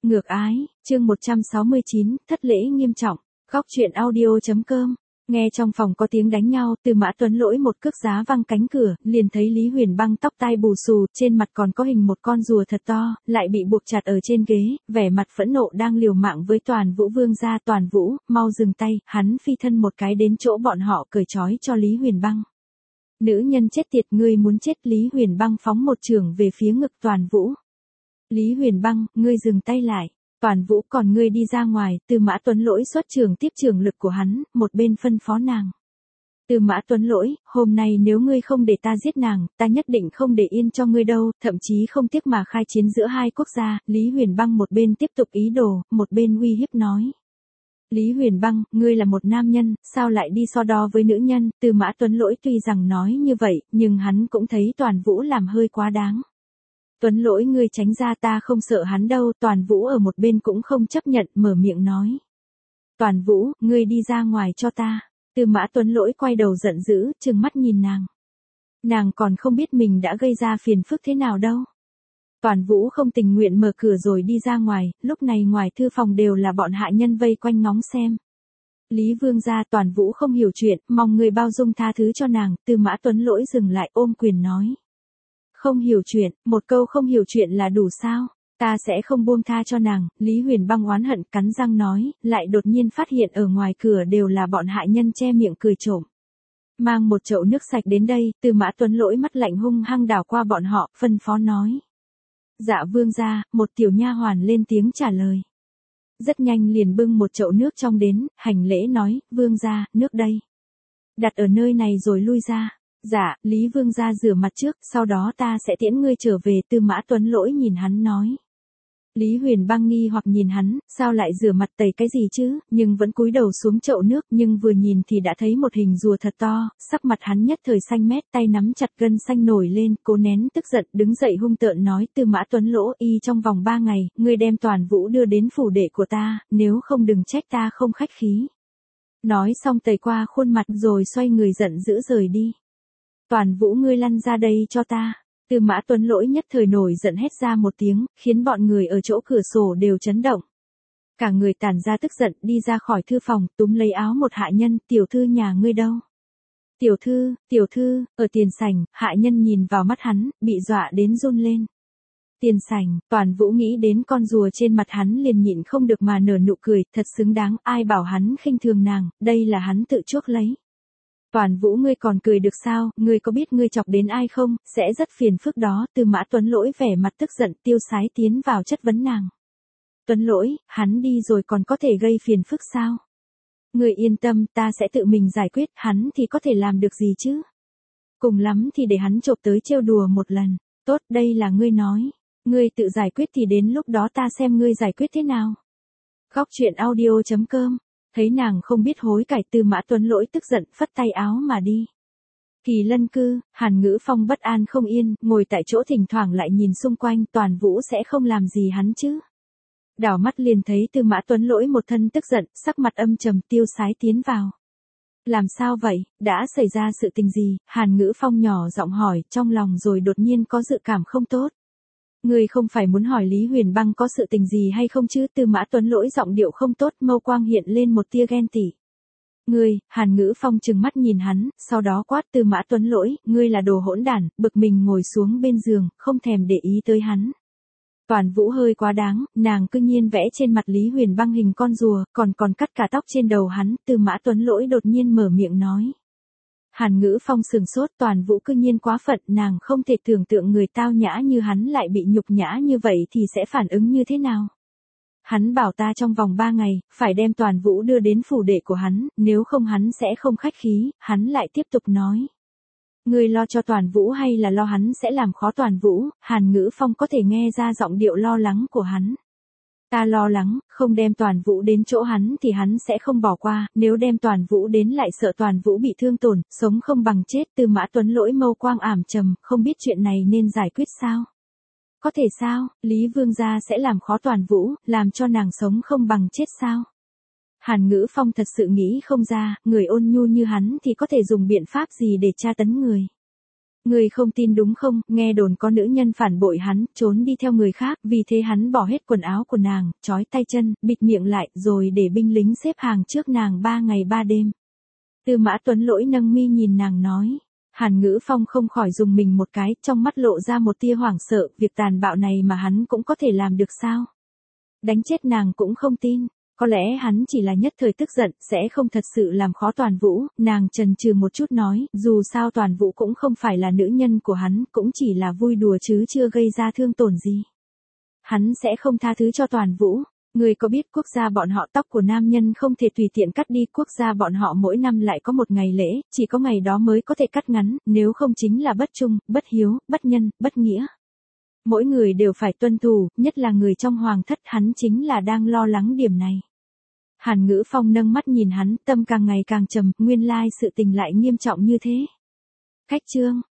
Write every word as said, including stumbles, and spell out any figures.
Ngược ái, chương một trăm sáu mươi chín, thất lễ nghiêm trọng. Góc truyện audio.com. Nghe trong phòng có tiếng đánh nhau, Tư Mã Tuấn Lỗi một cước giá văng cánh cửa, liền thấy Lý Huyền Băng tóc tai bù xù, trên mặt còn có hình một con rùa thật to, lại bị buộc chặt ở trên ghế, vẻ mặt phẫn nộ đang liều mạng với Toàn Vũ vương gia. Toàn Vũ, mau dừng tay, hắn phi thân một cái đến chỗ bọn họ cởi trói cho Lý Huyền Băng. Nữ nhân chết tiệt, ngươi muốn chết. Lý Huyền Băng phóng một chưởng về phía ngực Toàn Vũ. Lý Huyền Băng, ngươi dừng tay lại. Toàn Vũ, còn ngươi đi ra ngoài. Tư Mã Tuấn Lỗi xuất trường tiếp trường lực của hắn, một bên phân phó nàng. Tư Mã Tuấn Lỗi, hôm nay nếu ngươi không để ta giết nàng, ta nhất định không để yên cho ngươi đâu, thậm chí không tiếc mà khai chiến giữa hai quốc gia. Lý Huyền Băng một bên tiếp tục ý đồ, một bên uy hiếp nói. Lý Huyền Băng, ngươi là một nam nhân, sao lại đi so đo với nữ nhân? Tư Mã Tuấn Lỗi tuy rằng nói như vậy, nhưng hắn cũng thấy Toàn Vũ làm hơi quá đáng. Tuấn Lỗi, ngươi tránh ra, ta không sợ hắn đâu. Toàn Vũ ở một bên cũng không chấp nhận, mở miệng nói. Toàn Vũ, ngươi đi ra ngoài cho ta. Tư Mã Tuấn Lỗi quay đầu giận dữ, trừng mắt nhìn nàng. Nàng còn không biết mình đã gây ra phiền phức thế nào đâu. Toàn Vũ không tình nguyện mở cửa rồi đi ra ngoài, lúc này ngoài thư phòng đều là bọn hạ nhân vây quanh ngóng xem. Lý vương gia, Toàn Vũ không hiểu chuyện, mong người bao dung tha thứ cho nàng. Tư Mã Tuấn Lỗi dừng lại, ôm quyền nói. Không hiểu chuyện, một câu không hiểu chuyện là đủ sao? Ta sẽ không buông tha cho nàng. Lý Huyền Băng oán hận cắn răng nói, lại đột nhiên phát hiện ở ngoài cửa đều là bọn hạ nhân che miệng cười trộm. Mang một chậu nước sạch đến đây. Tư Mã Tuấn Lỗi mắt lạnh hung hăng đảo qua bọn họ, phân phó nói. Dạ vương gia. Một tiểu nha hoàn lên tiếng trả lời. Rất nhanh liền bưng một chậu nước trong đến, hành lễ nói, vương gia, nước đây. Đặt ở nơi này rồi lui ra. Dạ, Lý vương gia rửa mặt trước, sau đó ta sẽ tiễn ngươi trở về. Tư Mã Tuấn Lỗi nhìn hắn nói. Lý Huyền Băng nghi hoặc nhìn hắn, sao lại rửa mặt tẩy cái gì chứ, nhưng vẫn cúi đầu xuống chậu nước, nhưng vừa nhìn thì đã thấy một hình rùa thật to, sắc mặt hắn nhất thời xanh mét, tay nắm chặt gân xanh nổi lên, cố nén tức giận, đứng dậy hung tợn nói. Tư Mã Tuấn Lỗ, y trong vòng ba ngày, ngươi đem Toàn Vũ đưa đến phủ đệ của ta, nếu không đừng trách ta không khách khí. Nói xong tẩy qua khuôn mặt rồi xoay người giận dữ rời đi. Toàn Vũ, ngươi lăn ra đây cho ta. Tư Mã Tuấn Lỗi nhất thời nổi giận hét ra một tiếng, khiến bọn người ở chỗ cửa sổ đều chấn động. Cả người tản ra tức giận, đi ra khỏi thư phòng, túm lấy áo một hạ nhân. Tiểu thư nhà ngươi đâu? Tiểu thư, tiểu thư, ở tiền sảnh. Hạ nhân nhìn vào mắt hắn, bị dọa đến run lên. Tiền sảnh. Toàn Vũ nghĩ đến con rùa trên mặt hắn liền nhịn không được mà nở nụ cười, thật xứng đáng, ai bảo hắn khinh thường nàng, đây là hắn tự chuốc lấy. Toàn Vũ, ngươi còn cười được sao, ngươi có biết ngươi chọc đến ai không, sẽ rất phiền phức đó. Tư Mã Tuấn Lỗi vẻ mặt tức giận, tiêu sái tiến vào chất vấn nàng. Tuấn Lỗi, hắn đi rồi còn có thể gây phiền phức sao? Ngươi yên tâm, ta sẽ tự mình giải quyết, hắn thì có thể làm được gì chứ? Cùng lắm thì để hắn chộp tới trêu đùa một lần. Tốt, đây là ngươi nói. Ngươi tự giải quyết thì đến lúc đó ta xem ngươi giải quyết thế nào. Góc truyện audio.com. Thấy nàng không biết hối cải, Tư Mã Tuấn Lỗi tức giận phất tay áo mà đi. Kỳ Lân Cư. Hàn Ngữ Phong bất an không yên, ngồi tại chỗ thỉnh thoảng lại nhìn xung quanh. Toàn Vũ sẽ không làm gì hắn chứ? Đảo mắt liền thấy Tư Mã Tuấn Lỗi một thân tức giận, sắc mặt âm trầm, tiêu sái tiến vào. Làm sao vậy, đã xảy ra sự tình gì? Hàn Ngữ Phong nhỏ giọng hỏi, trong lòng rồi đột nhiên có dự cảm không tốt. Ngươi không phải muốn hỏi Lý Huyền Băng có sự tình gì hay không chứ? Tư Mã Tuấn Lỗi giọng điệu không tốt, mâu quang hiện lên một tia ghen tị. Ngươi, Hàn Ngữ Phong trừng mắt nhìn hắn, sau đó quát. Tư Mã Tuấn Lỗi, ngươi là đồ hỗn đản, bực mình ngồi xuống bên giường, không thèm để ý tới hắn. Toàn Vũ hơi quá đáng, nàng cư nhiên vẽ trên mặt Lý Huyền Băng hình con rùa, còn còn cắt cả tóc trên đầu hắn. Tư Mã Tuấn Lỗi đột nhiên mở miệng nói. Hàn Ngữ Phong sừng sốt, Toàn Vũ cư nhiên quá phận, nàng không thể tưởng tượng người tao nhã như hắn lại bị nhục nhã như vậy thì sẽ phản ứng như thế nào. Hắn bảo ta trong vòng ba ngày, phải đem Toàn Vũ đưa đến phủ đệ của hắn, nếu không hắn sẽ không khách khí. Hắn lại tiếp tục nói. Ngươi lo cho Toàn Vũ hay là lo hắn sẽ làm khó Toàn Vũ? Hàn Ngữ Phong có thể nghe ra giọng điệu lo lắng của hắn. Ta lo lắng, không đem Toàn Vũ đến chỗ hắn thì hắn sẽ không bỏ qua, nếu đem Toàn Vũ đến lại sợ Toàn Vũ bị thương tổn, sống không bằng chết. Tư Mã Tuấn Lỗi mâu quang ảm trầm, không biết chuyện này nên giải quyết sao? Có thể sao, Lý vương gia sẽ làm khó Toàn Vũ, làm cho nàng sống không bằng chết sao? Hàn Ngữ Phong thật sự nghĩ không ra, người ôn nhu như hắn thì có thể dùng biện pháp gì để tra tấn người. Người không tin đúng không, nghe đồn có nữ nhân phản bội hắn, trốn đi theo người khác, vì thế hắn bỏ hết quần áo của nàng, trói tay chân, bịt miệng lại, rồi để binh lính xếp hàng trước nàng ba ngày ba đêm. Tư Mã Tuấn Lỗi nâng mi nhìn nàng nói. Hàn Ngữ Phong không khỏi dùng mình một cái, trong mắt lộ ra một tia hoảng sợ, việc tàn bạo này mà hắn cũng có thể làm được sao? Đánh chết nàng cũng không tin. Có lẽ hắn chỉ là nhất thời tức giận, sẽ không thật sự làm khó Toàn Vũ, nàng chần chừ một chút nói, dù sao Toàn Vũ cũng không phải là nữ nhân của hắn, cũng chỉ là vui đùa chứ chưa gây ra thương tổn gì. Hắn sẽ không tha thứ cho Toàn Vũ. Người có biết quốc gia bọn họ tóc của nam nhân không thể tùy tiện cắt đi, quốc gia bọn họ mỗi năm lại có một ngày lễ, chỉ có ngày đó mới có thể cắt ngắn, nếu không chính là bất trung, bất hiếu, bất nhân, bất nghĩa. Mỗi người đều phải tuân thủ, nhất là người trong hoàng thất, hắn chính là đang lo lắng điểm này. Hàn Ngữ Phong nâng mắt nhìn hắn, tâm càng ngày càng trầm, nguyên lai sự tình lại nghiêm trọng như thế. Cách chương